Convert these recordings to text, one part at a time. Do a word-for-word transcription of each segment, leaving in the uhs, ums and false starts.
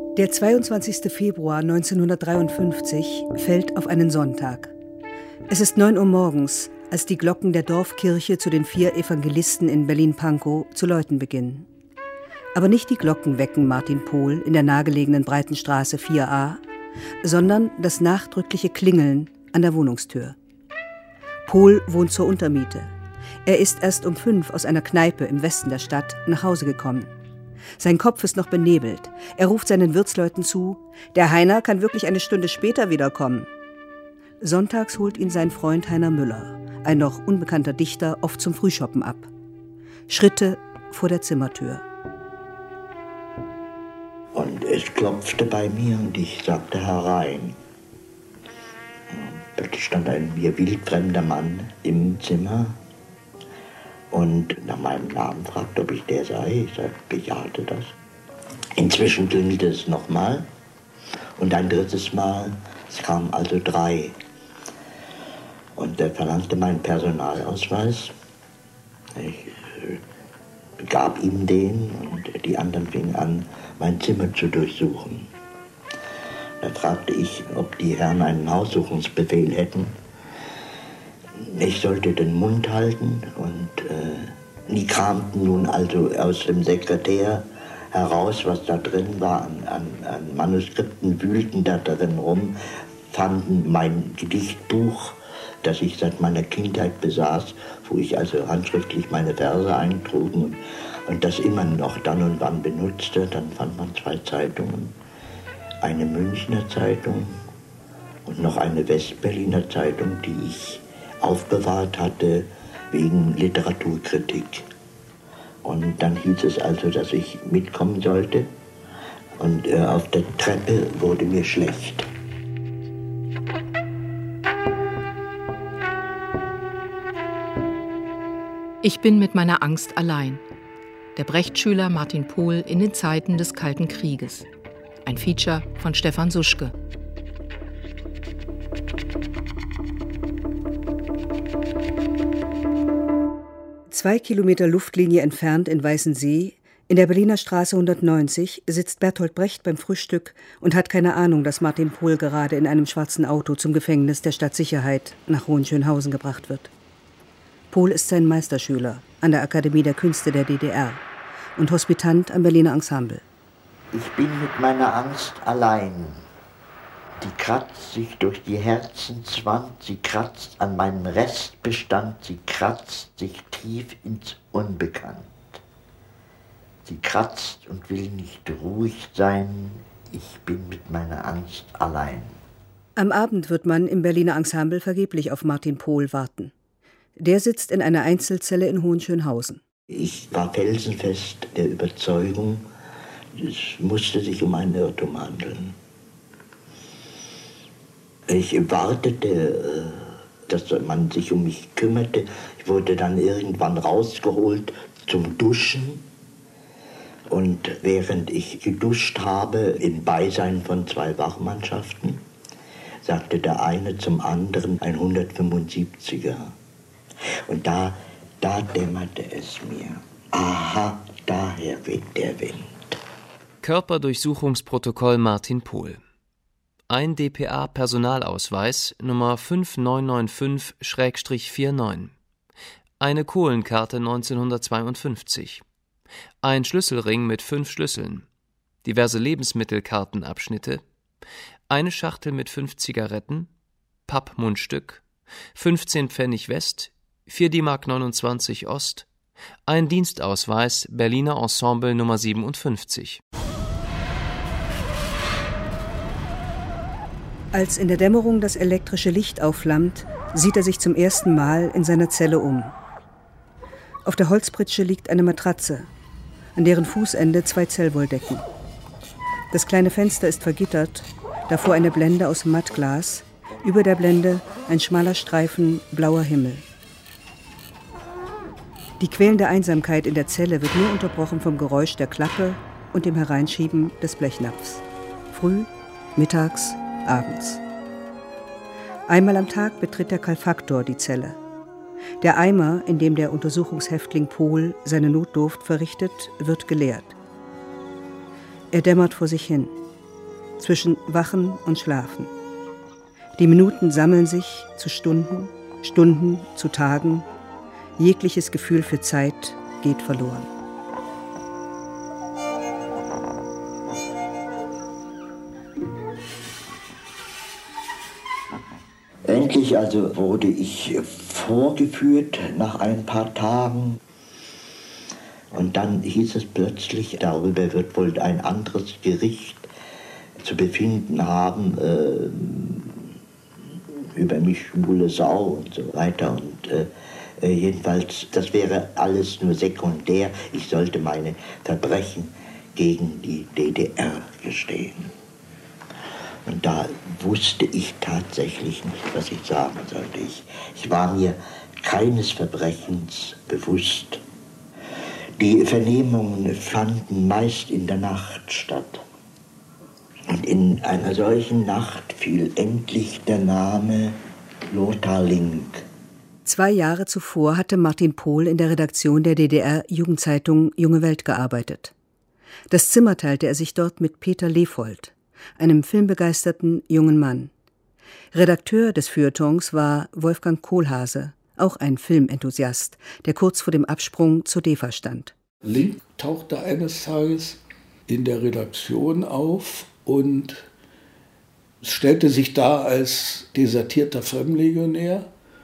Der zweiundzwanzigste Februar neunzehnhundertdreiundfünfzig fällt auf einen Sonntag. Es ist neun Uhr morgens, als die Glocken der Dorfkirche zu den vier Evangelisten in Berlin-Pankow zu läuten beginnen. Aber nicht die Glocken wecken Martin Pohl in der nahegelegenen Breitenstraße vier a, sondern das nachdrückliche Klingeln an der Wohnungstür. Pohl wohnt zur Untermiete. Er ist erst um fünf aus einer Kneipe im Westen der Stadt nach Hause gekommen. Sein Kopf ist noch benebelt. Er ruft seinen Wirtsleuten zu: Der Heiner kann wirklich eine Stunde später wiederkommen. Sonntags holt ihn sein Freund Heiner Müller, ein noch unbekannter Dichter, oft zum Frühschoppen ab. Schritte vor der Zimmertür. Und es klopfte bei mir und ich sagte herein. Plötzlich stand ein mir wildfremder Mann im Zimmer und nach meinem Namen fragte, ob ich der sei. Ich sagte, bejahte das. Inzwischen klingelte es nochmal und ein drittes Mal. Es kamen also drei. Und er verlangte meinen Personalausweis. Ich gab ihm den und die anderen fingen an, mein Zimmer zu durchsuchen. Da fragte ich, ob die Herren einen Haussuchungsbefehl hätten. Ich sollte den Mund halten und äh, die kramten nun also aus dem Sekretär heraus, was da drin war, an, an, an Manuskripten, wühlten da drin rum, fanden mein Gedichtbuch, das ich seit meiner Kindheit besaß, wo ich also handschriftlich meine Verse eintrug und, und das immer noch dann und wann benutzte. Dann fand man zwei Zeitungen, eine Münchner Zeitung und noch eine Westberliner Zeitung, die ich aufbewahrt hatte wegen Literaturkritik. Und dann hieß es also, dass ich mitkommen sollte und äh, auf der Treppe wurde mir schlecht. Ich bin mit meiner Angst allein. Der Brecht-Schüler Martin Pohl in den Zeiten des Kalten Krieges. Ein Feature von Stefan Suschke. Zwei Kilometer Luftlinie entfernt in Weißensee, in der Berliner Straße hundertneunzig, sitzt Bertolt Brecht beim Frühstück und hat keine Ahnung, dass Martin Pohl gerade in einem schwarzen Auto zum Gefängnis der Stadtsicherheit nach Hohenschönhausen gebracht wird. Pohl ist sein Meisterschüler an der Akademie der Künste der D D R und Hospitant am Berliner Ensemble. Ich bin mit meiner Angst allein. Die kratzt sich durch die Herzenswand, sie kratzt an meinem Restbestand, sie kratzt sich tief ins Unbekannt. Sie kratzt und will nicht ruhig sein, ich bin mit meiner Angst allein. Am Abend wird man im Berliner Ensemble vergeblich auf Martin Pohl warten. Der sitzt in einer Einzelzelle in Hohenschönhausen. Ich war felsenfest der Überzeugung, es musste sich um einen Irrtum handeln. Ich wartete, dass man sich um mich kümmerte. Ich wurde dann irgendwann rausgeholt zum Duschen. Und während ich geduscht habe, im Beisein von zwei Wachmannschaften, sagte der eine zum anderen ein hundertfünfundsiebziger. Und da, da dämmerte es mir. Aha, daher weht der Wind. Körperdurchsuchungsprotokoll Martin Pohl. Ein D P A-Personalausweis Nummer fünf neun neun fünf vierundneunzig. Eine Kohlenkarte neunzehnhundertzweiundfünfzig. Ein Schlüsselring mit fünf Schlüsseln. Diverse Lebensmittelkartenabschnitte. Eine Schachtel mit fünf Zigaretten. Pappmundstück. fünfzehn Pfennig West. vier D Mark neunundzwanzig Ost. Ein Dienstausweis Berliner Ensemble Nummer siebenundfünfzig. Als in der Dämmerung das elektrische Licht aufflammt, sieht er sich zum ersten Mal in seiner Zelle um. Auf der Holzpritsche liegt eine Matratze, an deren Fußende zwei Zellwolldecken. Das kleine Fenster ist vergittert, davor eine Blende aus Mattglas, über der Blende ein schmaler Streifen blauer Himmel. Die quälende Einsamkeit in der Zelle wird nur unterbrochen vom Geräusch der Klappe und dem Hereinschieben des Blechnapfs. Früh, mittags, abends. Einmal am Tag betritt der Kalfaktor die Zelle. Der Eimer, in dem der Untersuchungshäftling Pohl seine Notdurft verrichtet, wird geleert. Er dämmert vor sich hin. zwischen Wachen und Schlafen. Die Minuten sammeln sich zu Stunden, Stunden zu Tagen. Jegliches Gefühl für Zeit geht verloren. Endlich also wurde ich vorgeführt nach ein paar Tagen. Und dann hieß es plötzlich, darüber wird wohl ein anderes Gericht zu befinden haben, äh, über mich schwule Sau und so weiter. Und äh, jedenfalls, das wäre alles nur sekundär. Ich sollte meine Verbrechen gegen die D D R gestehen. Und da wusste ich tatsächlich nicht, was ich sagen sollte. Ich, ich war mir keines Verbrechens bewusst. Die Vernehmungen fanden meist in der Nacht statt. Und in einer solchen Nacht fiel endlich der Name Lothar Link. Zwei Jahre zuvor hatte Martin Pohl in der Redaktion der D D R-Jugendzeitung Junge Welt gearbeitet. Das Zimmer teilte er sich dort mit Peter Lefold, einem filmbegeisterten jungen Mann. Redakteur des Feuilletons war Wolfgang Kohlhase, auch ein Filmenthusiast, der kurz vor dem Absprung zur D E F A stand. Link tauchte eines Tages in der Redaktion auf und stellte sich dar als desertierter Fremdenlegionär.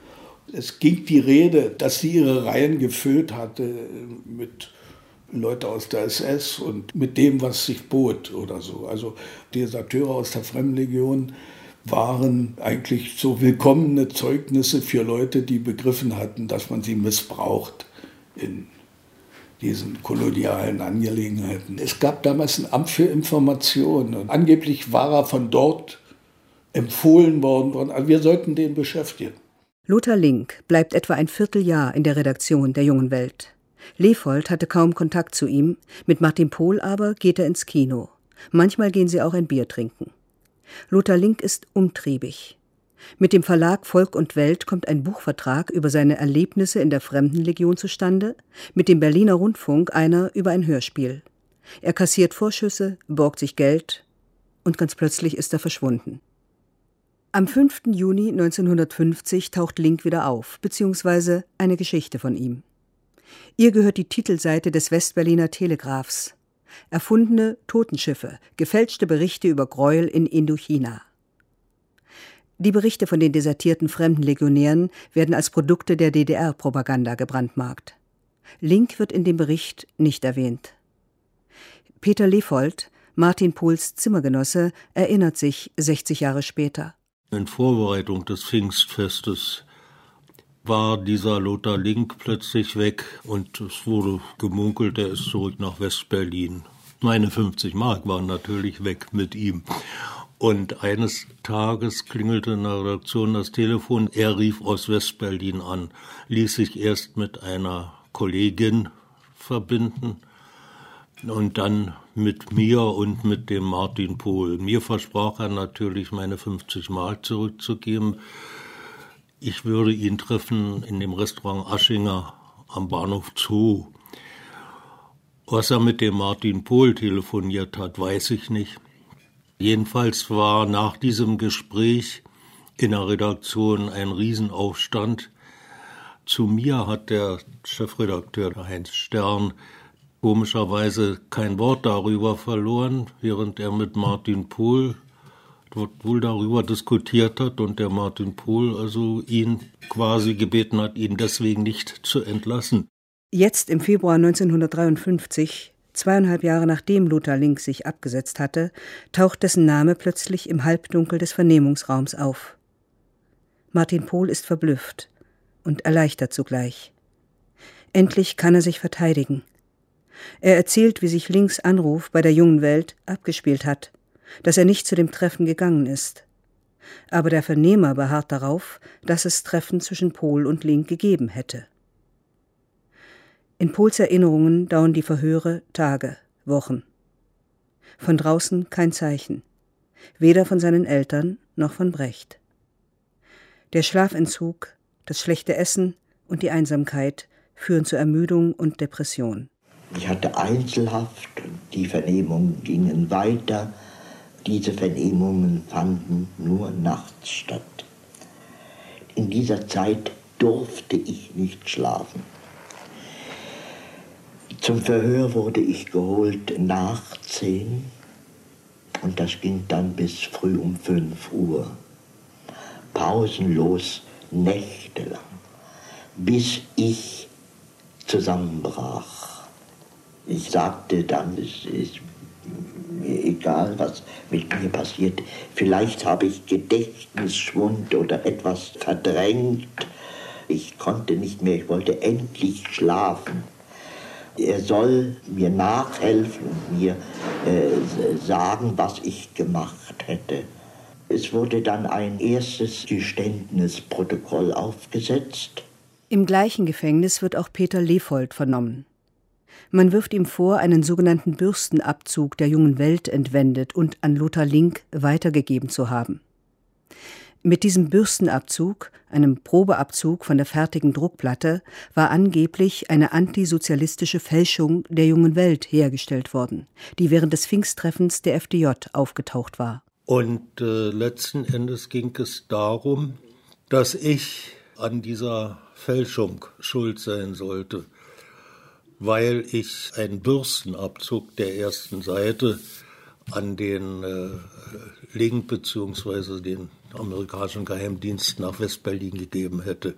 Es ging die Rede, dass sie ihre Reihen gefüllt hatte mit Leute aus der S S und mit dem, was sich bot oder so. Also Deserteure aus der Fremdenlegion waren eigentlich so willkommene Zeugnisse für Leute, die begriffen hatten, dass man sie missbraucht in diesen kolonialen Angelegenheiten. Es gab damals ein Amt für Information und angeblich war er von dort empfohlen worden. Also wir sollten den beschäftigen. Lothar Link bleibt etwa ein Vierteljahr in der Redaktion der Jungen Welt. Lefold hatte kaum Kontakt zu ihm, mit Martin Pohl aber geht er ins Kino. Manchmal gehen sie auch ein Bier trinken. Lothar Link ist umtriebig. Mit dem Verlag Volk und Welt kommt ein Buchvertrag über seine Erlebnisse in der Fremdenlegion zustande, mit dem Berliner Rundfunk einer über ein Hörspiel. Er kassiert Vorschüsse, borgt sich Geld und ganz plötzlich ist er verschwunden. Am fünften Juni neunzehnhundertfünfzig taucht Link wieder auf, beziehungsweise eine Geschichte von ihm. Ihr gehört die Titelseite des Westberliner Telegraphs. Erfundene Totenschiffe, gefälschte Berichte über Gräuel in Indochina. Die Berichte von den desertierten Fremdenlegionären werden als Produkte der D D R-Propaganda gebrandmarkt. Link wird in dem Bericht nicht erwähnt. Peter Lefold, Martin Pohls Zimmergenosse, erinnert sich sechzig Jahre später. In Vorbereitung des Pfingstfestes war dieser Lothar Link plötzlich weg und es wurde gemunkelt, er ist zurück nach Westberlin. Meine fünfzig Mark waren natürlich weg mit ihm. Und eines Tages klingelte in der Redaktion das Telefon. Er rief aus Westberlin an, ließ sich erst mit einer Kollegin verbinden und dann mit mir und mit dem Martin Pohl. Mir versprach er natürlich, meine fünfzig Mark zurückzugeben. Ich würde ihn treffen in dem Restaurant Aschinger am Bahnhof Zoo. Was er mit dem Martin Pohl telefoniert hat, weiß ich nicht. Jedenfalls war nach diesem Gespräch in der Redaktion ein Riesenaufstand. Zu mir hat der Chefredakteur Heinz Stern komischerweise kein Wort darüber verloren, während er mit Martin Pohl dort wohl darüber diskutiert hat und der Martin Pohl also ihn quasi gebeten hat, ihn deswegen nicht zu entlassen. Jetzt im Februar neunzehnhundertdreiundfünfzig, zweieinhalb Jahre nachdem Lothar Link sich abgesetzt hatte, taucht dessen Name plötzlich im Halbdunkel des Vernehmungsraums auf. Martin Pohl ist verblüfft und erleichtert zugleich. Endlich kann er sich verteidigen. Er erzählt, wie sich Links Anruf bei der Jungen Welt abgespielt hat, dass er nicht zu dem Treffen gegangen ist. Aber der Vernehmer beharrt darauf, dass es Treffen zwischen Pohl und Link gegeben hätte. In Pohls Erinnerungen dauern die Verhöre Tage, Wochen. Von draußen kein Zeichen, weder von seinen Eltern noch von Brecht. Der Schlafentzug, das schlechte Essen und die Einsamkeit führen zu Ermüdung und Depression. Ich hatte Einzelhaft, die Vernehmungen gingen weiter. Diese Vernehmungen fanden nur nachts statt. In dieser Zeit durfte ich nicht schlafen. Zum Verhör wurde ich geholt nach zehn und das ging dann bis früh um fünf Uhr. Pausenlos, nächtelang, bis ich zusammenbrach. Ich sagte dann, es ist mir egal, was mit mir passiert. Vielleicht habe ich Gedächtnisschwund oder etwas verdrängt. Ich konnte nicht mehr, ich wollte endlich schlafen. Er soll mir nachhelfen und mir äh, sagen, was ich gemacht hätte. Es wurde dann ein erstes Geständnisprotokoll aufgesetzt. Im gleichen Gefängnis wird auch Peter Lefold vernommen. Man wirft ihm vor, einen sogenannten Bürstenabzug der Jungen Welt entwendet und an Lothar Link weitergegeben zu haben. Mit diesem Bürstenabzug, einem Probeabzug von der fertigen Druckplatte, war angeblich eine antisozialistische Fälschung der Jungen Welt hergestellt worden, die während des Pfingsttreffens der F D J aufgetaucht war. Und äh, letzten Endes ging es darum, dass ich an dieser Fälschung schuld sein sollte, weil ich einen Bürstenabzug der ersten Seite an den äh, Link bzw. den amerikanischen Geheimdienst nach Westberlin gegeben hätte.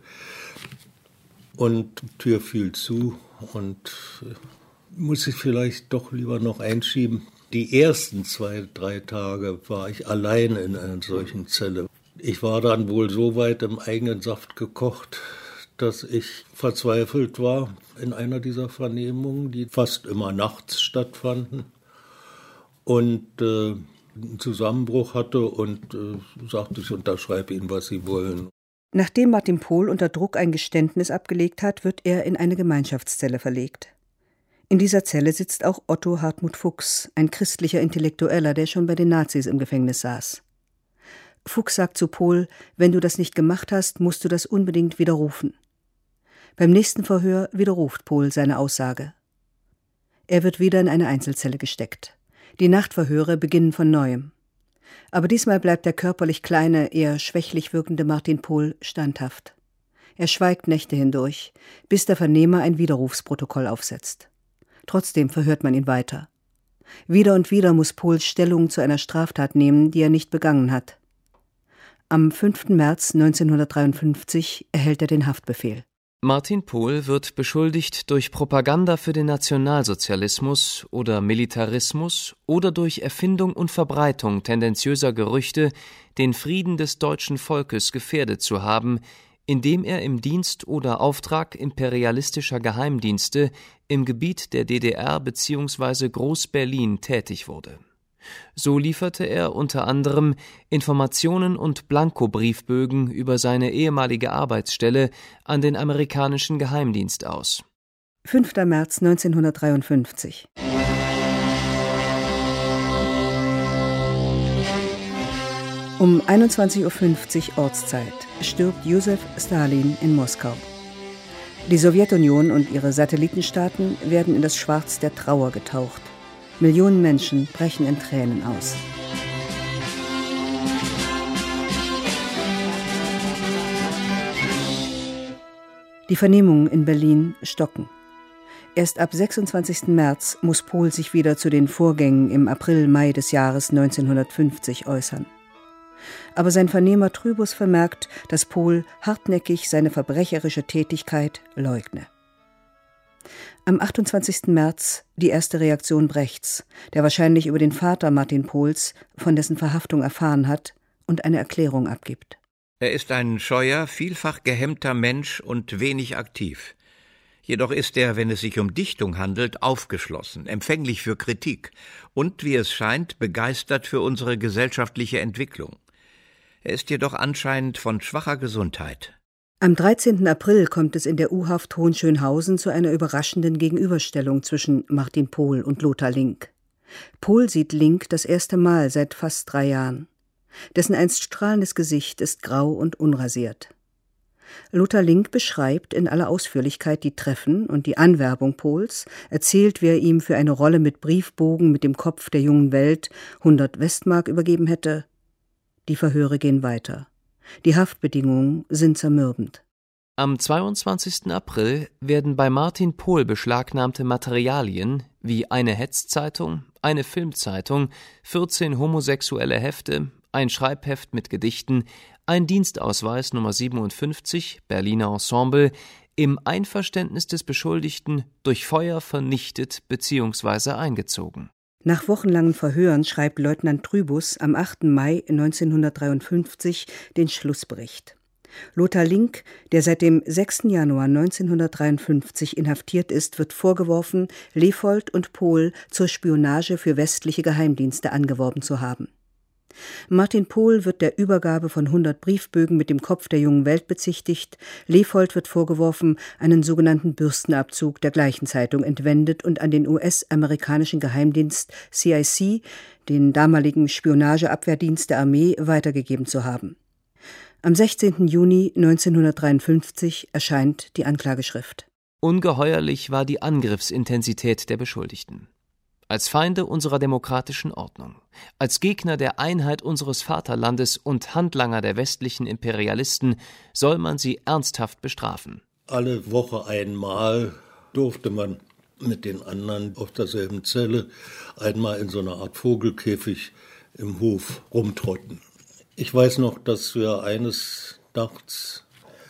Und die Tür fiel zu und äh, muss ich vielleicht doch lieber noch einschieben. Die ersten zwei, drei Tage war ich allein in einer solchen Zelle. Ich war dann wohl so weit im eigenen Saft gekocht, dass ich verzweifelt war in einer dieser Vernehmungen, die fast immer nachts stattfanden, und äh, einen Zusammenbruch hatte und äh, sagte, ich unterschreibe Ihnen, was Sie wollen. Nachdem Martin Pohl unter Druck ein Geständnis abgelegt hat, wird er in eine Gemeinschaftszelle verlegt. In dieser Zelle sitzt auch Otto Hartmut Fuchs, ein christlicher Intellektueller, der schon bei den Nazis im Gefängnis saß. Fuchs sagt zu Pohl, wenn du das nicht gemacht hast, musst du das unbedingt widerrufen. Beim nächsten Verhör widerruft Pohl seine Aussage. Er wird wieder in eine Einzelzelle gesteckt. Die Nachtverhöre beginnen von Neuem. Aber diesmal bleibt der körperlich kleine, eher schwächlich wirkende Martin Pohl standhaft. Er schweigt Nächte hindurch, bis der Vernehmer ein Widerrufsprotokoll aufsetzt. Trotzdem verhört man ihn weiter. Wieder und wieder muss Pohl Stellung zu einer Straftat nehmen, die er nicht begangen hat. Am fünften März neunzehnhundertdreiundfünfzig erhält er den Haftbefehl. Martin Pohl wird beschuldigt, durch Propaganda für den Nationalsozialismus oder Militarismus oder durch Erfindung und Verbreitung tendenziöser Gerüchte den Frieden des deutschen Volkes gefährdet zu haben, indem er im Dienst oder Auftrag imperialistischer Geheimdienste im Gebiet der D D R bzw. Groß-Berlin tätig wurde. So lieferte er unter anderem Informationen und Blankobriefbögen über seine ehemalige Arbeitsstelle an den amerikanischen Geheimdienst aus. fünfter März neunzehnhundertdreiundfünfzig. Um einundzwanzig Uhr fünfzig Ortszeit stirbt Josef Stalin in Moskau. Die Sowjetunion und ihre Satellitenstaaten werden in das Schwarz der Trauer getaucht. Millionen Menschen brechen in Tränen aus. Die Vernehmungen in Berlin stocken. Erst ab sechsundzwanzigsten März muss Pohl sich wieder zu den Vorgängen im April, Mai des Jahres neunzehnhundertfünfzig äußern. Aber sein Vernehmer Trübus vermerkt, dass Pohl hartnäckig seine verbrecherische Tätigkeit leugne. Am achtundzwanzigsten März die erste Reaktion Brechts, der wahrscheinlich über den Vater Martin Pohls von dessen Verhaftung erfahren hat und eine Erklärung abgibt. Er ist ein scheuer, vielfach gehemmter Mensch und wenig aktiv. Jedoch ist er, wenn es sich um Dichtung handelt, aufgeschlossen, empfänglich für Kritik und, wie es scheint, begeistert für unsere gesellschaftliche Entwicklung. Er ist jedoch anscheinend von schwacher Gesundheit. Am dreizehnten April kommt es in der U-Haft Hohenschönhausen zu einer überraschenden Gegenüberstellung zwischen Martin Pohl und Lothar Link. Pohl sieht Link das erste Mal seit fast drei Jahren. Dessen einst strahlendes Gesicht ist grau und unrasiert. Lothar Link beschreibt in aller Ausführlichkeit die Treffen und die Anwerbung Pohls, erzählt, wer ihm für eine Rolle mit Briefbogen mit dem Kopf der jungen Welt hundert Westmark übergeben hätte. Die Verhöre gehen weiter. Die Haftbedingungen sind zermürbend. Am zweiundzwanzigsten April werden bei Martin Pohl beschlagnahmte Materialien wie eine Hetzzeitung, eine Filmzeitung, vierzehn homosexuelle Hefte, ein Schreibheft mit Gedichten, ein Dienstausweis Nummer siebenundfünfzig, Berliner Ensemble, im Einverständnis des Beschuldigten durch Feuer vernichtet bzw. eingezogen. Nach wochenlangen Verhören schreibt Leutnant Trübus am achten Mai neunzehnhundertdreiundfünfzig den Schlussbericht. Lothar Link, der seit dem sechsten Januar neunzehnhundertdreiundfünfzig inhaftiert ist, wird vorgeworfen, Lefold und Pohl zur Spionage für westliche Geheimdienste angeworben zu haben. Martin Pohl wird der Übergabe von hundert Briefbögen mit dem Kopf der jungen Welt bezichtigt. Lefold wird vorgeworfen, einen sogenannten Bürstenabzug der gleichen Zeitung entwendet und an den U S-amerikanischen Geheimdienst C I C, den damaligen Spionageabwehrdienst der Armee, weitergegeben zu haben. Am sechzehnten Juni neunzehnhundertdreiundfünfzig erscheint die Anklageschrift. Ungeheuerlich war die Angriffsintensität der Beschuldigten. Als Feinde unserer demokratischen Ordnung, als Gegner der Einheit unseres Vaterlandes und Handlanger der westlichen Imperialisten soll man sie ernsthaft bestrafen. Alle Woche einmal durfte man mit den anderen auf derselben Zelle einmal in so einer Art Vogelkäfig im Hof rumtrotten. Ich weiß noch, dass wir eines Nachts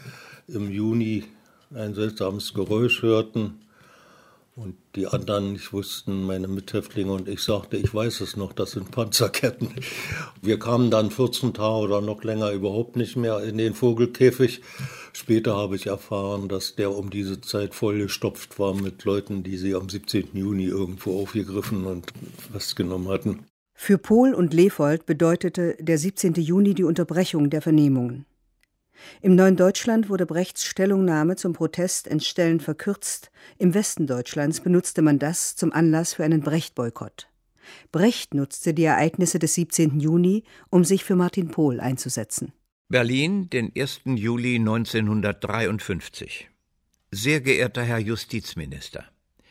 im Juni ein seltsames Geräusch hörten. Und die anderen nicht wussten, meine Mithäftlinge und ich sagte, ich weiß es noch, das sind Panzerketten. Wir kamen dann vierzehn Tage oder noch länger überhaupt nicht mehr in den Vogelkäfig. Später habe ich erfahren, dass der um diese Zeit vollgestopft war mit Leuten, die sie am siebzehnten Juni irgendwo aufgegriffen und festgenommen hatten. Für Pohl und Lefold bedeutete der siebzehnten Juni die Unterbrechung der Vernehmungen. Im Neuen Deutschland wurde Brechts Stellungnahme zum Protest entstellend verkürzt. Im Westen Deutschlands benutzte man das zum Anlass für einen Brecht-Boykott. Brecht nutzte die Ereignisse des siebzehnten Juni, um sich für Martin Pohl einzusetzen. Berlin, den ersten Juli neunzehnhundertdreiundfünfzig. Sehr geehrter Herr Justizminister,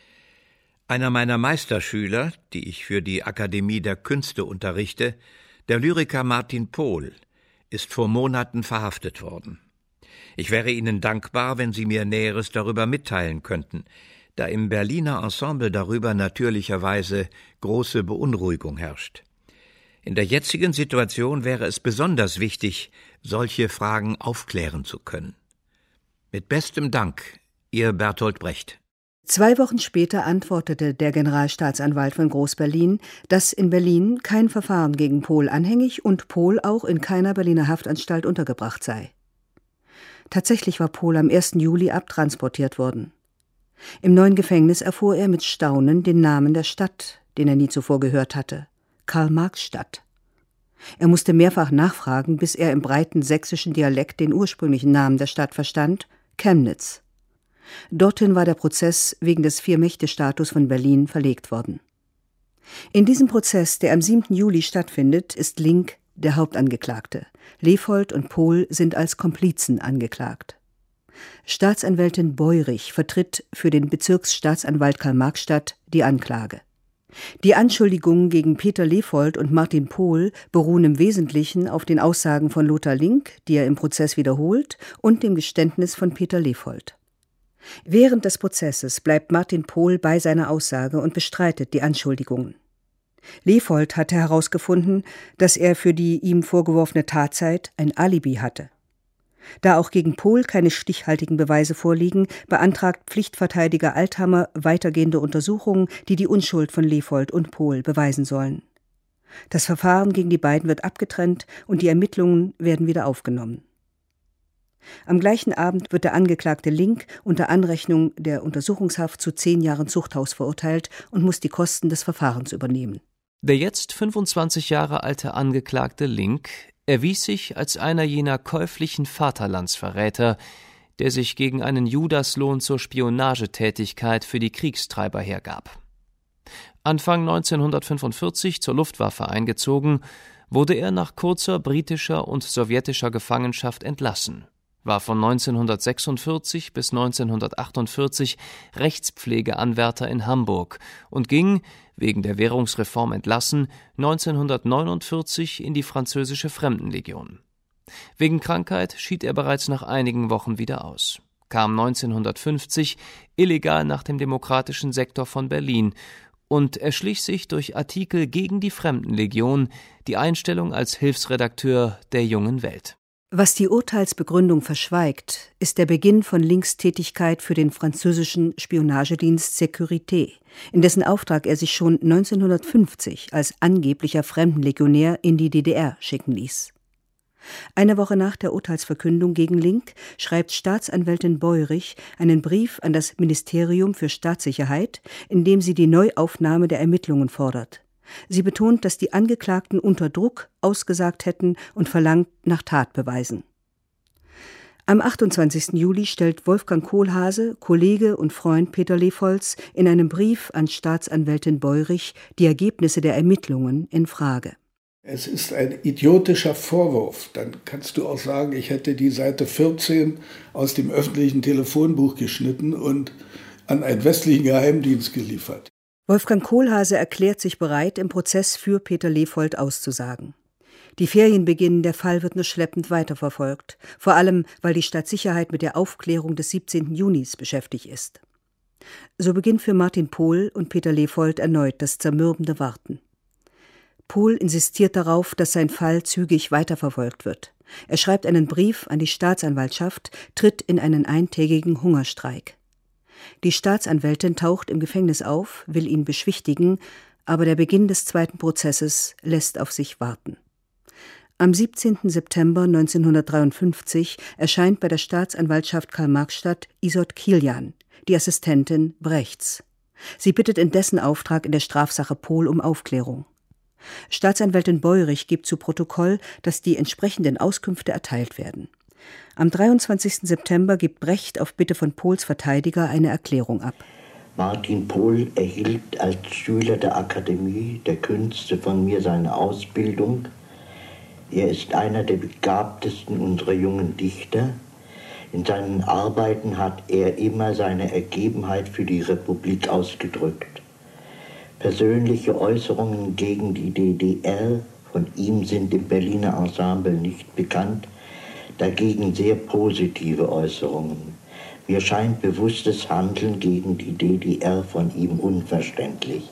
einer meiner Meisterschüler, die ich für die Akademie der Künste unterrichte, der Lyriker Martin Pohl, ist vor Monaten verhaftet worden. Ich wäre Ihnen dankbar, wenn Sie mir Näheres darüber mitteilen könnten, da im Berliner Ensemble darüber natürlicherweise große Beunruhigung herrscht. In der jetzigen Situation wäre es besonders wichtig, solche Fragen aufklären zu können. Mit bestem Dank, Ihr Bertolt Brecht. Zwei Wochen später antwortete der Generalstaatsanwalt von Groß-Berlin, dass in Berlin kein Verfahren gegen Pohl anhängig und Pohl auch in keiner Berliner Haftanstalt untergebracht sei. Tatsächlich war Pohl am ersten Juli abtransportiert worden. Im neuen Gefängnis erfuhr er mit Staunen den Namen der Stadt, den er nie zuvor gehört hatte: Karl-Marx-Stadt. Er musste mehrfach nachfragen, bis er im breiten sächsischen Dialekt den ursprünglichen Namen der Stadt verstand: Chemnitz. Dorthin war der Prozess wegen des Vier-Mächte-Status von Berlin verlegt worden. In diesem Prozess, der am siebten Juli stattfindet, ist Link der Hauptangeklagte. Lefold und Pohl sind als Komplizen angeklagt. Staatsanwältin Beurich vertritt für den Bezirksstaatsanwalt Karl-Marx-Stadt die Anklage. Die Anschuldigungen gegen Peter Lefold und Martin Pohl beruhen im Wesentlichen auf den Aussagen von Lothar Link, die er im Prozess wiederholt, und dem Geständnis von Peter Lefold. Während des Prozesses bleibt Martin Pohl bei seiner Aussage und bestreitet die Anschuldigungen. Lefold hatte herausgefunden, dass er für die ihm vorgeworfene Tatzeit ein Alibi hatte. Da auch gegen Pohl keine stichhaltigen Beweise vorliegen, beantragt Pflichtverteidiger Althammer weitergehende Untersuchungen, die die Unschuld von Lefold und Pohl beweisen sollen. Das Verfahren gegen die beiden wird abgetrennt und die Ermittlungen werden wieder aufgenommen. Am gleichen Abend wird der Angeklagte Link unter Anrechnung der Untersuchungshaft zu zehn Jahren Zuchthaus verurteilt und muss die Kosten des Verfahrens übernehmen. Der jetzt fünfundzwanzig Jahre alte Angeklagte Link erwies sich als einer jener käuflichen Vaterlandsverräter, der sich gegen einen Judaslohn zur Spionagetätigkeit für die Kriegstreiber hergab. Anfang neunzehnhundertfünfundvierzig zur Luftwaffe eingezogen, wurde er nach kurzer britischer und sowjetischer Gefangenschaft entlassen, war von neunzehnhundertsechsundvierzig bis neunzehnhundertachtundvierzig Rechtspflegeanwärter in Hamburg und ging, wegen der Währungsreform entlassen, neunzehnhundertneunundvierzig in die französische Fremdenlegion. Wegen Krankheit schied er bereits nach einigen Wochen wieder aus, kam neunzehnhundertfünfzig illegal nach dem demokratischen Sektor von Berlin und erschlich sich durch Artikel gegen die Fremdenlegion die Einstellung als Hilfsredakteur der Jungen Welt. Was die Urteilsbegründung verschweigt, ist der Beginn von Linkstätigkeit für den französischen Spionagedienst Sécurité, in dessen Auftrag er sich schon neunzehnhundertfünfzig als angeblicher Fremdenlegionär in die D D R schicken ließ. Eine Woche nach der Urteilsverkündung gegen Link schreibt Staatsanwältin Beurich einen Brief an das Ministerium für Staatssicherheit, in dem sie die Neuaufnahme der Ermittlungen fordert. Sie betont, dass die Angeklagten unter Druck ausgesagt hätten und verlangt nach Tatbeweisen. Am achtundzwanzigsten Juli stellt Wolfgang Kohlhase, Kollege und Freund Peter Lefolz in einem Brief an Staatsanwältin Beurich die Ergebnisse der Ermittlungen in Frage. Es ist ein idiotischer Vorwurf. Dann kannst du auch sagen, ich hätte die Seite vierzehn aus dem öffentlichen Telefonbuch geschnitten und an einen westlichen Geheimdienst geliefert. Wolfgang Kohlhase erklärt sich bereit, im Prozess für Peter Lefold auszusagen. Die Ferien beginnen, der Fall wird nur schleppend weiterverfolgt, vor allem, weil die Stadtsicherheit mit der Aufklärung des siebzehnten Junis beschäftigt ist. So beginnt für Martin Pohl und Peter Lefold erneut das zermürbende Warten. Pohl insistiert darauf, dass sein Fall zügig weiterverfolgt wird. Er schreibt einen Brief an die Staatsanwaltschaft, tritt in einen eintägigen Hungerstreik. Die Staatsanwältin taucht im Gefängnis auf, will ihn beschwichtigen, aber der Beginn des zweiten Prozesses lässt auf sich warten. Am siebzehnten September neunzehnhundertdreiundfünfzig erscheint bei der Staatsanwaltschaft Karl-Marx-Stadt Isolde Kilian, die Assistentin Brechts. Sie bittet in dessen Auftrag in der Strafsache Pohl um Aufklärung. Staatsanwältin Beurich gibt zu Protokoll, dass die entsprechenden Auskünfte erteilt werden. Am dreiundzwanzigsten September gibt Brecht auf Bitte von Pohls Verteidiger eine Erklärung ab. Martin Pohl erhielt als Schüler der Akademie der Künste von mir seine Ausbildung. Er ist einer der begabtesten unserer jungen Dichter. In seinen Arbeiten hat er immer seine Ergebenheit für die Republik ausgedrückt. Persönliche Äußerungen gegen die D D R von ihm sind im Berliner Ensemble nicht bekannt, dagegen sehr positive Äußerungen. Mir scheint bewusstes Handeln gegen die D D R von ihm unverständlich.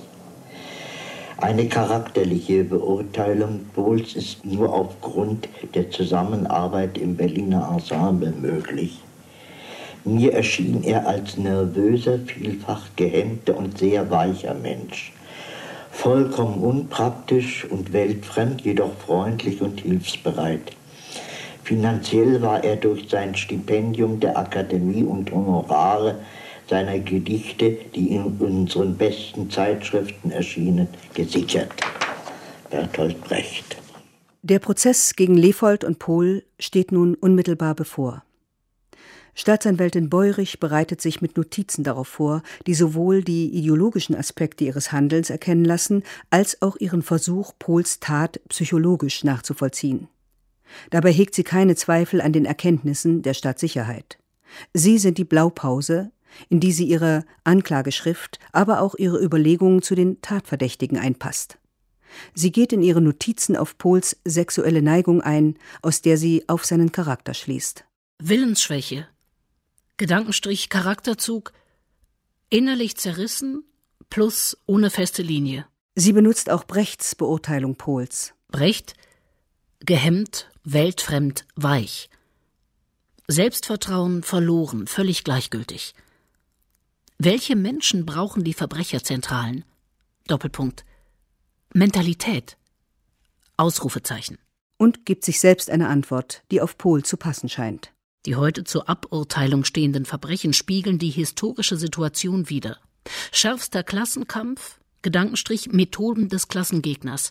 Eine charakterliche Beurteilung Pohls ist nur aufgrund der Zusammenarbeit im Berliner Ensemble möglich. Mir erschien er als nervöser, vielfach gehemmter und sehr weicher Mensch. Vollkommen unpraktisch und weltfremd, jedoch freundlich und hilfsbereit. Finanziell war er durch sein Stipendium der Akademie und Honorare seiner Gedichte, die in unseren besten Zeitschriften erschienen, gesichert. Bertolt Brecht. Der Prozess gegen Lefold und Pohl steht nun unmittelbar bevor. Staatsanwältin Beurich bereitet sich mit Notizen darauf vor, die sowohl die ideologischen Aspekte ihres Handelns erkennen lassen, als auch ihren Versuch, Pohls Tat psychologisch nachzuvollziehen. Dabei hegt sie keine Zweifel an den Erkenntnissen der Staatssicherheit. Sie sind die Blaupause, in die sie ihre Anklageschrift, aber auch ihre Überlegungen zu den Tatverdächtigen einpasst. Sie geht in ihre Notizen auf Pohls sexuelle Neigung ein, aus der sie auf seinen Charakter schließt. Willensschwäche, Gedankenstrich Charakterzug, innerlich zerrissen plus ohne feste Linie. Sie benutzt auch Brechts Beurteilung Pohls. Brecht, gehemmt, weltfremd, weich. Selbstvertrauen verloren, völlig gleichgültig. Welche Menschen brauchen die Verbrecherzentralen? Doppelpunkt. Mentalität. Ausrufezeichen. Und gibt sich selbst eine Antwort, die auf Pohl zu passen scheint. Die heute zur Aburteilung stehenden Verbrechen spiegeln die historische Situation wider. Schärfster Klassenkampf, Gedankenstrich Methoden des Klassengegners.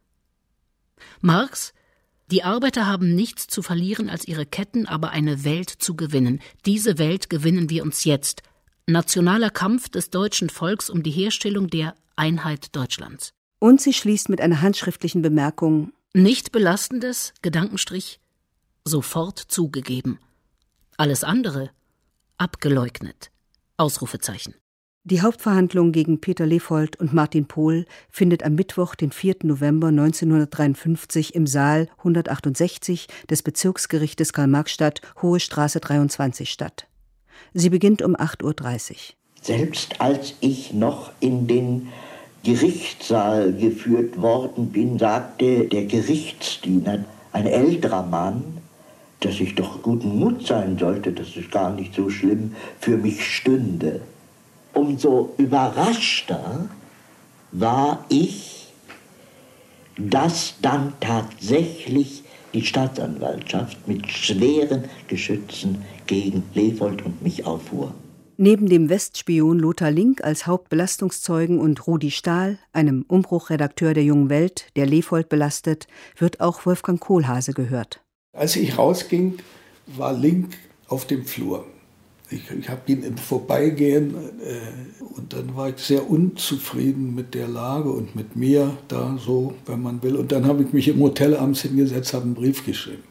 Marx: Die Arbeiter haben nichts zu verlieren als ihre Ketten, aber eine Welt zu gewinnen. Diese Welt gewinnen wir uns jetzt. Nationaler Kampf des deutschen Volks um die Herstellung der Einheit Deutschlands. Und sie schließt mit einer handschriftlichen Bemerkung: Nicht belastendes, Gedankenstrich, sofort zugegeben. Alles andere abgeleugnet. Ausrufezeichen. Die Hauptverhandlung gegen Peter Lefold und Martin Pohl findet am Mittwoch, den vierten November neunzehnhundertdreiundfünfzig im Saal hundertachtundsechzig des Bezirksgerichtes Karl-Marx-Stadt, Hohe Straße dreiundzwanzig statt. Sie beginnt um acht Uhr dreißig. Selbst als ich noch in den Gerichtssaal geführt worden bin, sagte der Gerichtsdiener, ein älterer Mann, dass ich doch guten Mut sein sollte, dass es gar nicht so schlimm für mich stünde. Umso überraschter war ich, dass dann tatsächlich die Staatsanwaltschaft mit schweren Geschützen gegen Lefold und mich auffuhr. Neben dem Westspion Lothar Link als Hauptbelastungszeugen und Rudi Stahl, einem Umbruchredakteur der Jungen Welt, der Lefold belastet, wird auch Wolfgang Kohlhase gehört. Als ich rausging, war Link auf dem Flur. Ich, ich habe ihn im Vorbeigehen äh, und dann war ich sehr unzufrieden mit der Lage und mit mir da so, wenn man will. Und dann habe ich mich im Hotel abends hingesetzt, habe einen Brief geschrieben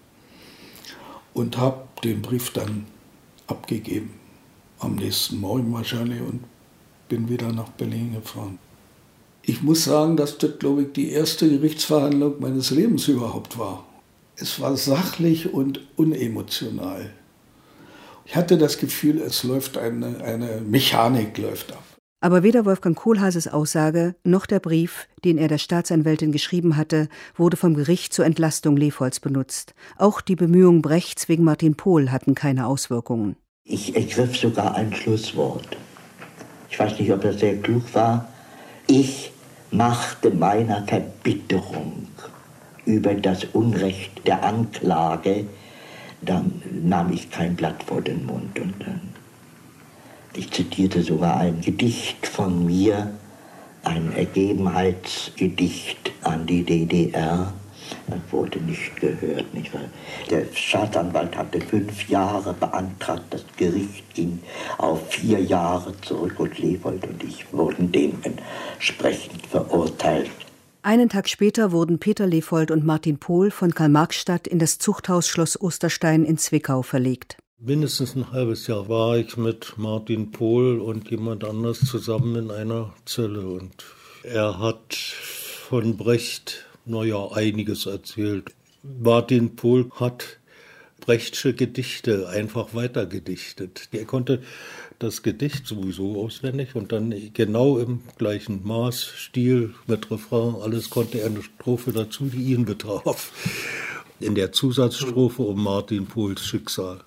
und habe den Brief dann abgegeben. Am nächsten Morgen wahrscheinlich und bin wieder nach Berlin gefahren. Ich muss sagen, dass das, glaube ich, die erste Gerichtsverhandlung meines Lebens überhaupt war. Es war sachlich und unemotional. Ich hatte das Gefühl, es läuft eine, eine Mechanik läuft ab. Aber weder Wolfgang Kohlhaases Aussage noch der Brief, den er der Staatsanwältin geschrieben hatte, wurde vom Gericht zur Entlastung Lefolds benutzt. Auch die Bemühungen Brechts wegen Martin Pohl hatten keine Auswirkungen. Ich ergriff sogar ein Schlusswort. Ich weiß nicht, ob das sehr klug war. Ich machte meiner Verbitterung über das Unrecht der Anklage, dann nahm ich kein Blatt vor den Mund. Und dann, ich zitierte sogar ein Gedicht von mir, ein Ergebenheitsgedicht an die D D R. Das wurde nicht gehört, nicht wahr? Der Staatsanwalt hatte fünf Jahre beantragt, das Gericht ging auf vier Jahre zurück und Lefold und ich wurden dementsprechend verurteilt. Einen Tag später wurden Peter Lefold und Martin Pohl von Karl-Marx-Stadt in das Zuchthaus Schloss Osterstein in Zwickau verlegt. Mindestens ein halbes Jahr war ich mit Martin Pohl und jemand anders zusammen in einer Zelle. Und er hat von Brecht, naja, einiges erzählt. Martin Pohl hat Brechtsche Gedichte einfach weitergedichtet. Er konnte das Gedicht sowieso auswendig und dann genau im gleichen Maß, Stil, mit Refrain, alles konnte er eine Strophe dazu, die ihn betraf. In der Zusatzstrophe um Martin Pohls Schicksal.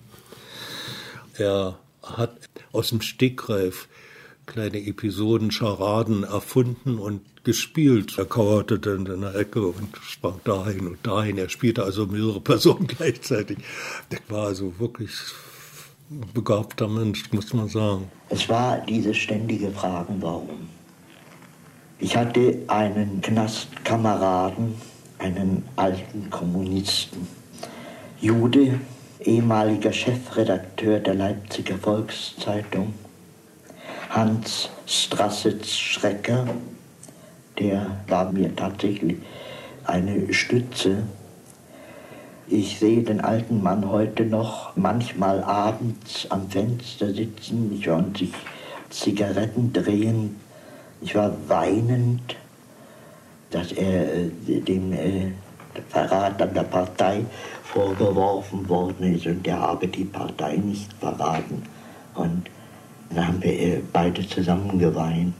Er hat aus dem Stegreif kleine Episoden, Scharaden erfunden und gespielt. Er kauerte dann in der Ecke und sprang dahin und dahin. Er spielte also mehrere Personen gleichzeitig. Der war also wirklich ein begabter Mensch, muss man sagen. Es war diese ständige Fragen, warum. Ich hatte einen Knastkameraden, einen alten Kommunisten, Jude, ehemaliger Chefredakteur der Leipziger Volkszeitung, Hans Strassitz-Schrecker, der war mir tatsächlich eine Stütze. Ich sehe den alten Mann heute noch manchmal abends am Fenster sitzen, ich und sich Zigaretten drehen. Ich war weinend, dass er äh, dem äh, Verrat an der Partei vorgeworfen worden ist und er habe die Partei nicht verraten. Und dann haben wir äh, beide zusammen geweint.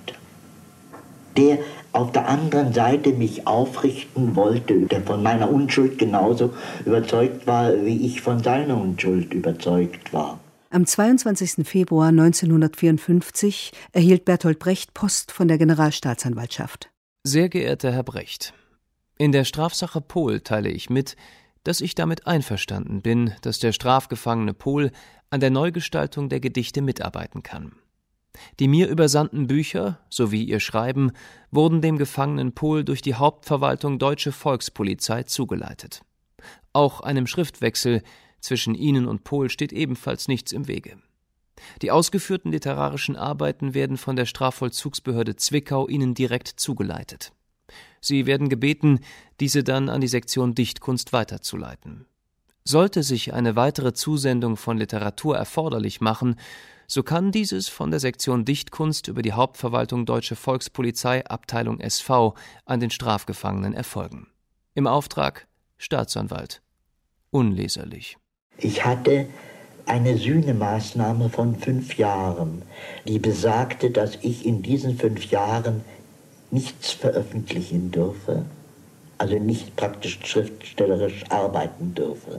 Der auf der anderen Seite mich aufrichten wollte, der von meiner Unschuld genauso überzeugt war, wie ich von seiner Unschuld überzeugt war. Am zweiundzwanzigsten Februar neunzehnhundertvierundfünfzig erhielt Bertolt Brecht Post von der Generalstaatsanwaltschaft. Sehr geehrter Herr Brecht, in der Strafsache Pohl teile ich mit, dass ich damit einverstanden bin, dass der strafgefangene Pohl an der Neugestaltung der Gedichte mitarbeiten kann. Die mir übersandten Bücher sowie ihr Schreiben wurden dem gefangenen Pohl durch die Hauptverwaltung Deutsche Volkspolizei zugeleitet. Auch einem Schriftwechsel zwischen Ihnen und Pohl steht ebenfalls nichts im Wege. Die ausgeführten literarischen Arbeiten werden von der Strafvollzugsbehörde Zwickau Ihnen direkt zugeleitet. Sie werden gebeten, diese dann an die Sektion Dichtkunst weiterzuleiten. Sollte sich eine weitere Zusendung von Literatur erforderlich machen, so kann dieses von der Sektion Dichtkunst über die Hauptverwaltung Deutsche Volkspolizei Abteilung S V an den Strafgefangenen erfolgen. Im Auftrag Staatsanwalt. Unleserlich. Ich hatte eine Sühnemaßnahme von fünf Jahren, die besagte, dass ich in diesen fünf Jahren nichts veröffentlichen dürfe, also nicht praktisch schriftstellerisch arbeiten dürfe.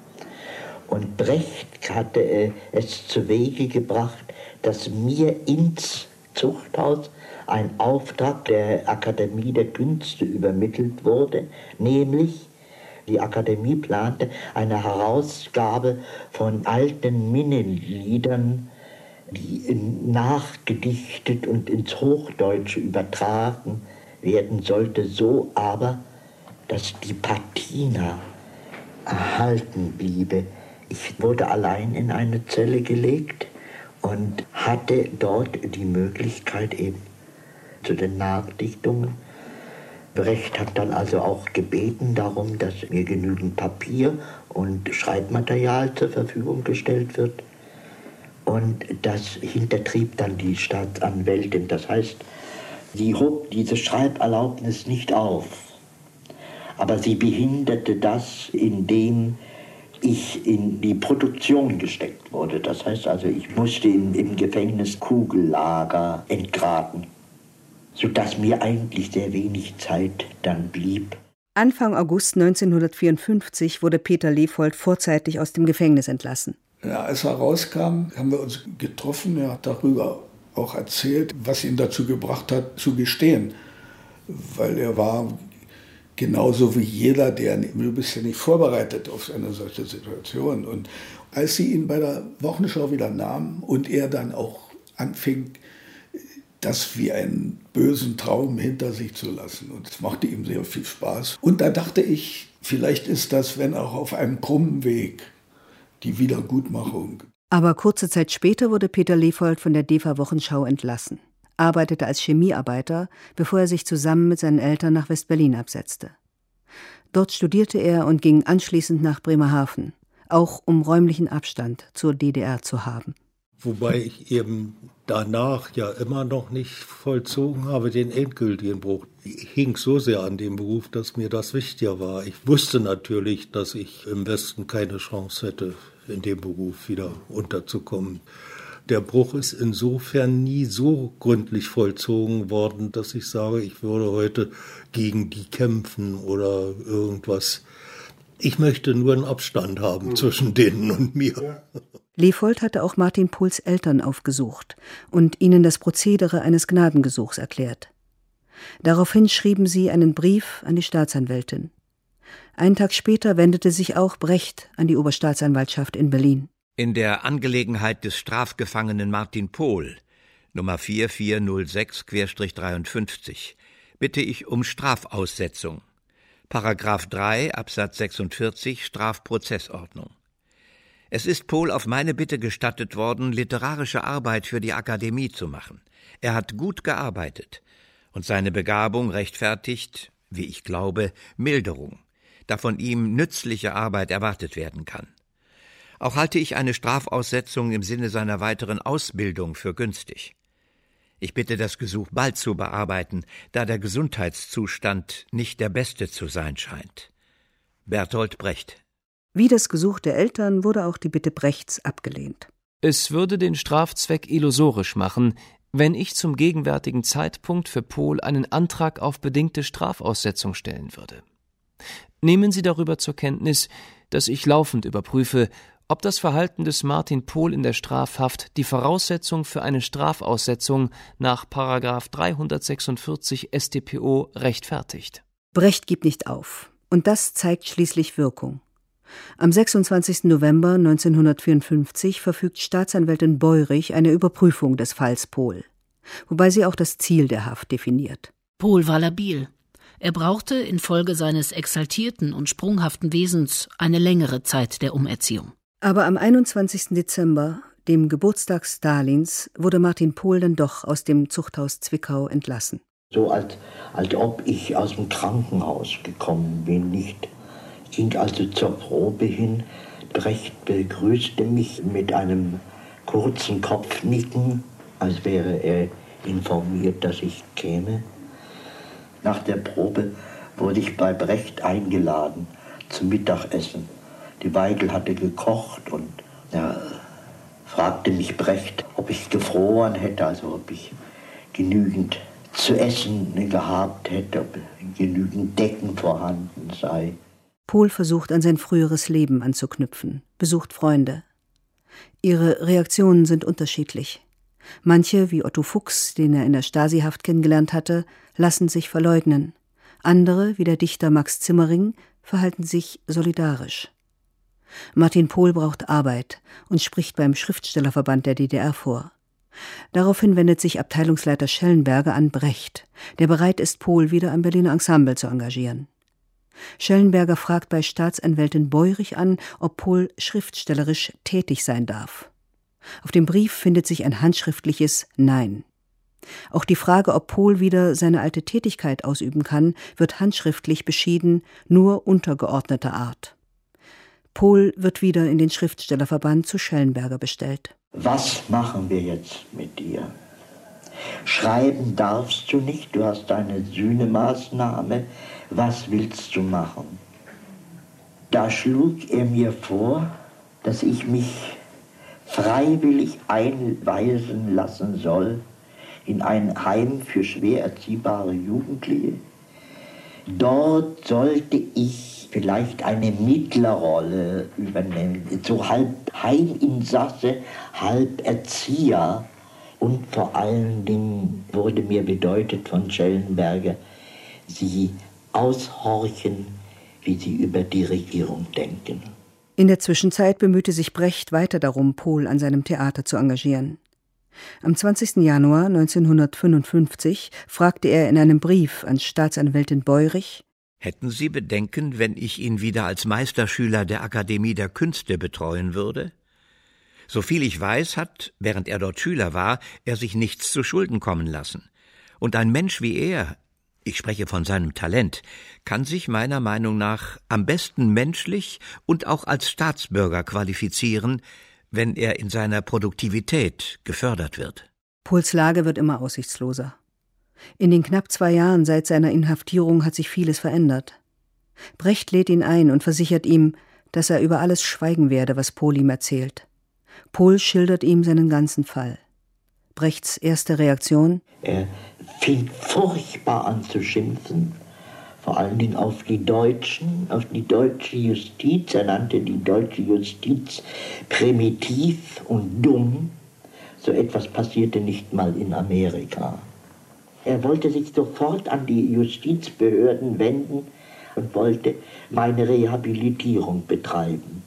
Und Brecht hatte es zu Wege gebracht, dass mir ins Zuchthaus ein Auftrag der Akademie der Künste übermittelt wurde, nämlich die Akademie plante eine Herausgabe von alten Minneliedern, die nachgedichtet und ins Hochdeutsche übertragen werden sollte, so aber, dass die Patina erhalten bliebe. Ich wurde allein in eine Zelle gelegt und hatte dort die Möglichkeit eben zu den Nachdichtungen. Brecht hat dann also auch gebeten darum, dass mir genügend Papier und Schreibmaterial zur Verfügung gestellt wird. Und das hintertrieb dann die Staatsanwältin. Das heißt, sie hob diese Schreiberlaubnis nicht auf. Aber sie behinderte das, indem ich in die Produktion gesteckt wurde. Das heißt also, ich musste in, im Gefängnis Kugellager entgraten, sodass mir eigentlich sehr wenig Zeit dann blieb. Anfang August neunzehnhundertvierundfünfzig wurde Peter Lefold vorzeitig aus dem Gefängnis entlassen. Ja, als er rauskam, haben wir uns getroffen. Er hat darüber auch erzählt, was ihn dazu gebracht hat, zu gestehen. Weil er war genauso wie jeder, der, du bist ja nicht vorbereitet auf eine solche Situation. Und als sie ihn bei der Wochenschau wieder nahmen und er dann auch anfing, das wie einen bösen Traum hinter sich zu lassen. Und es machte ihm sehr viel Spaß. Und da dachte ich, vielleicht ist das, wenn auch auf einem krummen Weg, die Wiedergutmachung. Aber kurze Zeit später wurde Peter Lefold von der D E F A-Wochenschau entlassen, arbeitete als Chemiearbeiter, bevor er sich zusammen mit seinen Eltern nach West-Berlin absetzte. Dort studierte er und ging anschließend nach Bremerhaven, auch um räumlichen Abstand zur D D R zu haben. Wobei ich eben danach ja immer noch nicht vollzogen habe, den endgültigen Bruch. Ich hing so sehr an dem Beruf, dass mir das wichtiger war. Ich wusste natürlich, dass ich im Westen keine Chance hätte, in dem Beruf wieder unterzukommen. Der Bruch ist insofern nie so gründlich vollzogen worden, dass ich sage, ich würde heute gegen die kämpfen oder irgendwas. Ich möchte nur einen Abstand haben mhm. zwischen denen und mir. Ja. Lefold hatte auch Martin Pohls Eltern aufgesucht und ihnen das Prozedere eines Gnadengesuchs erklärt. Daraufhin schrieben sie einen Brief an die Staatsanwältin. Einen Tag später wendete sich auch Brecht an die Oberstaatsanwaltschaft in Berlin. In der Angelegenheit des Strafgefangenen Martin Pohl, Nummer vier vier null sechs dreiundfünfzig, bitte ich um Strafaussetzung. Paragraph drei Absatz sechsundvierzig Strafprozessordnung. Es ist Pohl auf meine Bitte gestattet worden, literarische Arbeit für die Akademie zu machen. Er hat gut gearbeitet und seine Begabung rechtfertigt, wie ich glaube, Milderung, da von ihm nützliche Arbeit erwartet werden kann. Auch halte ich eine Strafaussetzung im Sinne seiner weiteren Ausbildung für günstig. Ich bitte das Gesuch bald zu bearbeiten, da der Gesundheitszustand nicht der beste zu sein scheint. Bertolt Brecht. Wie das Gesuch der Eltern wurde auch die Bitte Brechts abgelehnt. Es würde den Strafzweck illusorisch machen, wenn ich zum gegenwärtigen Zeitpunkt für Pohl einen Antrag auf bedingte Strafaussetzung stellen würde. Nehmen Sie darüber zur Kenntnis, dass ich laufend überprüfe, ob das Verhalten des Martin Pohl in der Strafhaft die Voraussetzung für eine Strafaussetzung nach Paragraph dreihundertsechsundvierzig S t p o rechtfertigt. Brecht gibt nicht auf, und das zeigt schließlich Wirkung. Am sechsundzwanzigsten November neunzehnhundertvierundfünfzig verfügt Staatsanwältin Beurich eine Überprüfung des Falls Pohl, wobei sie auch das Ziel der Haft definiert. Pohl war labil. Er brauchte infolge seines exaltierten und sprunghaften Wesens eine längere Zeit der Umerziehung. Aber am einundzwanzigsten Dezember, dem Geburtstag Stalins, wurde Martin Pohl dann doch aus dem Zuchthaus Zwickau entlassen. So als, als ob ich aus dem Krankenhaus gekommen bin, nicht. ging also zur Probe hin. Brecht begrüßte mich mit einem kurzen Kopfnicken, als wäre er informiert, dass ich käme. Nach der Probe wurde ich bei Brecht eingeladen zum Mittagessen. Die Weigel hatte gekocht und ja, fragte mich Brecht, ob ich gefroren hätte, also ob ich genügend zu essen gehabt hätte, ob genügend Decken vorhanden sei. Pohl versucht, an sein früheres Leben anzuknüpfen, besucht Freunde. Ihre Reaktionen sind unterschiedlich. Manche, wie Otto Fuchs, den er in der Stasi-Haft kennengelernt hatte, lassen sich verleugnen. Andere, wie der Dichter Max Zimmering, verhalten sich solidarisch. Martin Pohl braucht Arbeit und spricht beim Schriftstellerverband der D D R vor. Daraufhin wendet sich Abteilungsleiter Schellenberger an Brecht, der bereit ist, Pohl wieder am Berliner Ensemble zu engagieren. Schellenberger fragt bei Staatsanwältin Beurich an, ob Pohl schriftstellerisch tätig sein darf. Auf dem Brief findet sich ein handschriftliches Nein. Auch die Frage, ob Pohl wieder seine alte Tätigkeit ausüben kann, wird handschriftlich beschieden, nur untergeordneter Art. Pohl wird wieder in den Schriftstellerverband zu Schellenberger bestellt. Was machen wir jetzt mit dir? Schreiben darfst du nicht, du hast eine Sühnemaßnahme. Was willst du machen? Da schlug er mir vor, dass ich mich freiwillig einweisen lassen soll in ein Heim für schwer erziehbare Jugendliche. Dort sollte ich vielleicht eine Mittlerrolle übernehmen, so halb Heiminsasse, halb Erzieher. Und vor allen Dingen wurde mir bedeutet von Schellenberger, sie aushorchen, wie sie über die Regierung denken. In der Zwischenzeit bemühte sich Brecht weiter darum, Pohl an seinem Theater zu engagieren. Am zwanzigsten Januar neunzehnhundertfünfundfünfzig fragte er in einem Brief an Staatsanwältin Beurich: Hätten Sie Bedenken, wenn ich ihn wieder als Meisterschüler der Akademie der Künste betreuen würde? Soviel ich weiß, hat, während er dort Schüler war, er sich nichts zu Schulden kommen lassen. Und ein Mensch wie er, ich spreche von seinem Talent, kann sich meiner Meinung nach am besten menschlich und auch als Staatsbürger qualifizieren, wenn er in seiner Produktivität gefördert wird. Pohls Lage wird immer aussichtsloser. In den knapp zwei Jahren seit seiner Inhaftierung hat sich vieles verändert. Brecht lädt ihn ein und versichert ihm, dass er über alles schweigen werde, was Pohl ihm erzählt. Pohl schildert ihm seinen ganzen Fall. Brechts erste Reaktion: Er fing furchtbar an zu schimpfen, vor allen Dingen auf die Deutschen, auf die deutsche Justiz. Er nannte die deutsche Justiz primitiv und dumm. So etwas passierte nicht mal in Amerika. Er wollte sich sofort an die Justizbehörden wenden und wollte meine Rehabilitierung betreiben.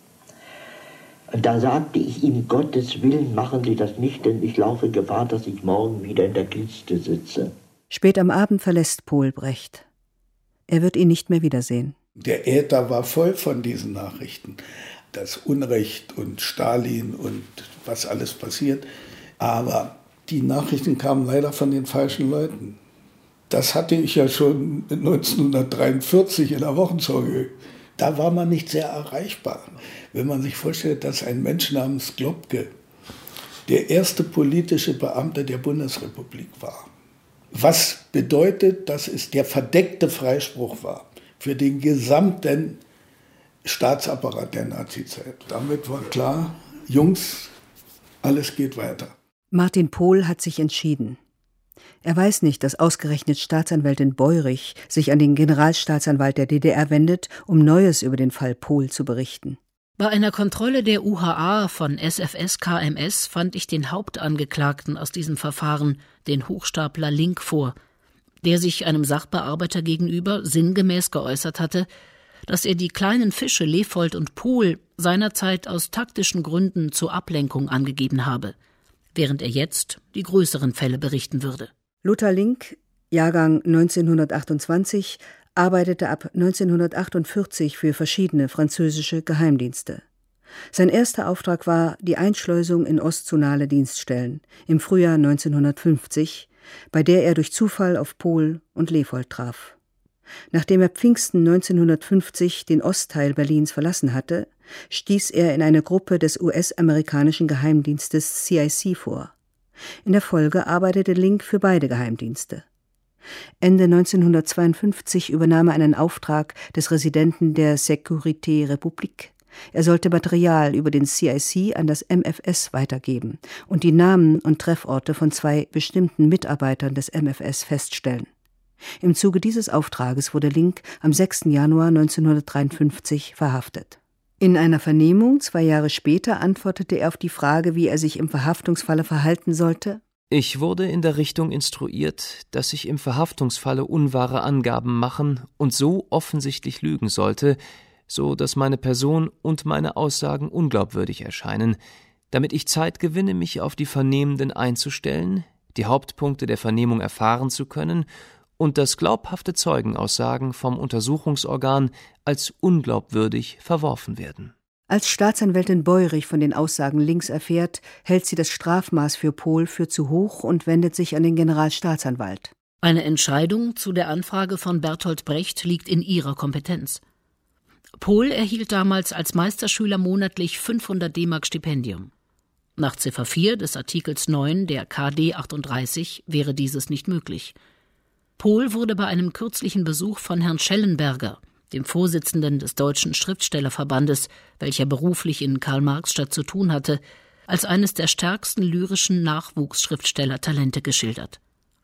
Und da sagte ich ihm, Gottes Willen, machen Sie das nicht, denn ich laufe Gefahr, dass ich morgen wieder in der Kiste sitze. Spät am Abend verlässt Pohl Brecht. Er wird ihn nicht mehr wiedersehen. Der Äther war voll von diesen Nachrichten. Das Unrecht und Stalin und was alles passiert. Aber die Nachrichten kamen leider von den falschen Leuten. Das hatte ich ja schon neunzehnhundertdreiundvierzig in der Wochenzeuge. Da war man nicht sehr erreichbar. Wenn man sich vorstellt, dass ein Mensch namens Globke der erste politische Beamte der Bundesrepublik war. Was bedeutet, dass es der verdeckte Freispruch war für den gesamten Staatsapparat der Nazizeit. Damit war klar, Jungs, alles geht weiter. Martin Pohl hat sich entschieden. Er weiß nicht, dass ausgerechnet Staatsanwältin Beurich sich an den Generalstaatsanwalt der D D R wendet, um Neues über den Fall Pohl zu berichten. Bei einer Kontrolle der U H A von S F S K M S fand ich den Hauptangeklagten aus diesem Verfahren, den Hochstapler Link, vor, der sich einem Sachbearbeiter gegenüber sinngemäß geäußert hatte, dass er die kleinen Fische Lefold und Pohl seinerzeit aus taktischen Gründen zur Ablenkung angegeben habe, während er jetzt die größeren Fälle berichten würde. Lothar Link, Jahrgang neunzehnhundertachtundzwanzig, arbeitete ab neunzehnhundertachtundvierzig für verschiedene französische Geheimdienste. Sein erster Auftrag war die Einschleusung in ostzonale Dienststellen im Frühjahr neunzehnhundertfünfzig, bei der er durch Zufall auf Pohl und Lefold traf. Nachdem er Pfingsten neunzehnhundertfünfzig den Ostteil Berlins verlassen hatte, stieß er in eine Gruppe des U S-amerikanischen Geheimdienstes C I C vor. In der Folge arbeitete Link für beide Geheimdienste. Ende neunzehnhundertzweiundfünfzig übernahm er einen Auftrag des Residenten der Sécurité République. Er sollte Material über den C I C an das M F S weitergeben und die Namen und Trefforte von zwei bestimmten Mitarbeitern des M F S feststellen. Im Zuge dieses Auftrages wurde Link am sechsten Januar neunzehnhundertdreiundfünfzig verhaftet. In einer Vernehmung zwei Jahre später antwortete er auf die Frage, wie er sich im Verhaftungsfalle verhalten sollte: Ich wurde in der Richtung instruiert, dass ich im Verhaftungsfalle unwahre Angaben machen und so offensichtlich lügen sollte, so dass meine Person und meine Aussagen unglaubwürdig erscheinen, damit ich Zeit gewinne, mich auf die Vernehmenden einzustellen, die Hauptpunkte der Vernehmung erfahren zu können und dass glaubhafte Zeugenaussagen vom Untersuchungsorgan als unglaubwürdig verworfen werden. Als Staatsanwältin Beurich von den Aussagen Links erfährt, hält sie das Strafmaß für Pohl für zu hoch und wendet sich an den Generalstaatsanwalt. Eine Entscheidung zu der Anfrage von Bertolt Brecht liegt in ihrer Kompetenz. Pohl erhielt damals als Meisterschüler monatlich fünfhundert D-Mark Stipendium. Nach Ziffer vier des Artikels neun der K D achtunddreißig wäre dieses nicht möglich. Pohl wurde bei einem kürzlichen Besuch von Herrn Schellenberger, dem Vorsitzenden des Deutschen Schriftstellerverbandes, welcher beruflich in Karl-Marx-Stadt zu tun hatte, als eines der stärksten lyrischen Nachwuchsschriftstellertalente geschildert.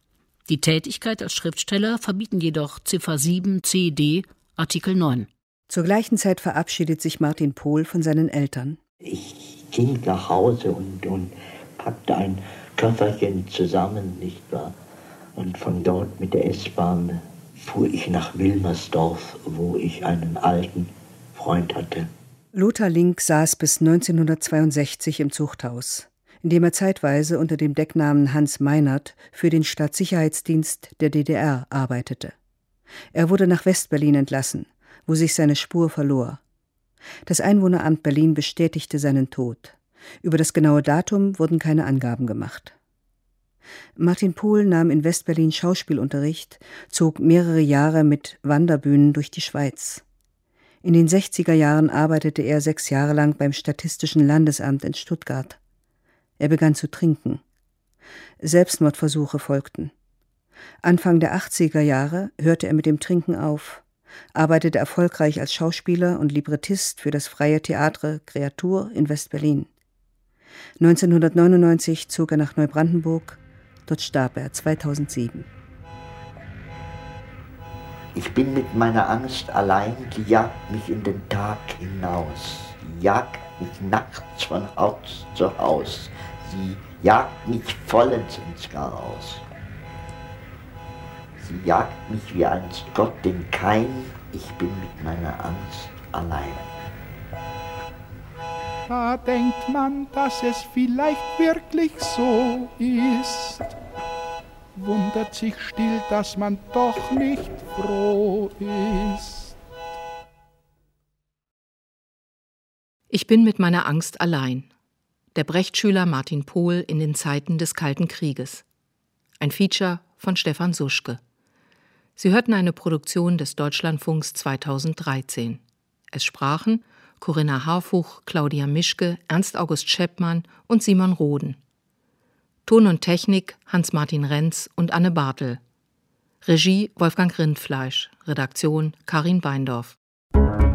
Die Tätigkeit als Schriftsteller verbieten jedoch Ziffer sieben C D Artikel neun. Zur gleichen Zeit verabschiedet sich Martin Pohl von seinen Eltern. Ich ging nach Hause und, und packte ein Köfferchen zusammen, nicht wahr? Und von dort mit der S-Bahn fuhr ich nach Wilmersdorf, wo ich einen alten Freund hatte. Lothar Link saß bis neunzehnhundertzweiundsechzig im Zuchthaus, in dem er zeitweise unter dem Decknamen Hans Meinert für den Staatssicherheitsdienst der D D R arbeitete. Er wurde nach Westberlin entlassen, wo sich seine Spur verlor. Das Einwohneramt Berlin bestätigte seinen Tod. Über das genaue Datum wurden keine Angaben gemacht. Martin Pohl nahm in Westberlin Schauspielunterricht, zog mehrere Jahre mit Wanderbühnen durch die Schweiz. In den sechziger Jahren arbeitete er sechs Jahre lang beim Statistischen Landesamt in Stuttgart. Er begann zu trinken. Selbstmordversuche folgten. Anfang der achtziger Jahre hörte er mit dem Trinken auf, arbeitete erfolgreich als Schauspieler und Librettist für das Freie Theatre Kreatur in Westberlin. neunzehnhundertneunundneunzig zog er nach Neubrandenburg. Dort starb er zweitausendsieben. Ich bin mit meiner Angst allein, die jagt mich in den Tag hinaus. Sie jagt mich nachts von Haus zu Haus. Sie jagt mich vollends ins Chaos. Sie jagt mich wie einst Gott den Keim. Ich bin mit meiner Angst allein. Da denkt man, dass es vielleicht wirklich so ist. Wundert sich still, dass man doch nicht froh ist. Ich bin mit meiner Angst allein. Der Brecht-Schüler Martin Pohl in den Zeiten des Kalten Krieges. Ein Feature von Stefan Suschke. Sie hörten eine Produktion des Deutschlandfunks zweitausenddreizehn. Es sprachen Corinna Harfuch, Claudia Mischke, Ernst August Scheppmann und Simon Roden. Ton und Technik Hans-Martin Renz und Anne Bartel. Regie Wolfgang Rindfleisch. Redaktion Karin Beindorf.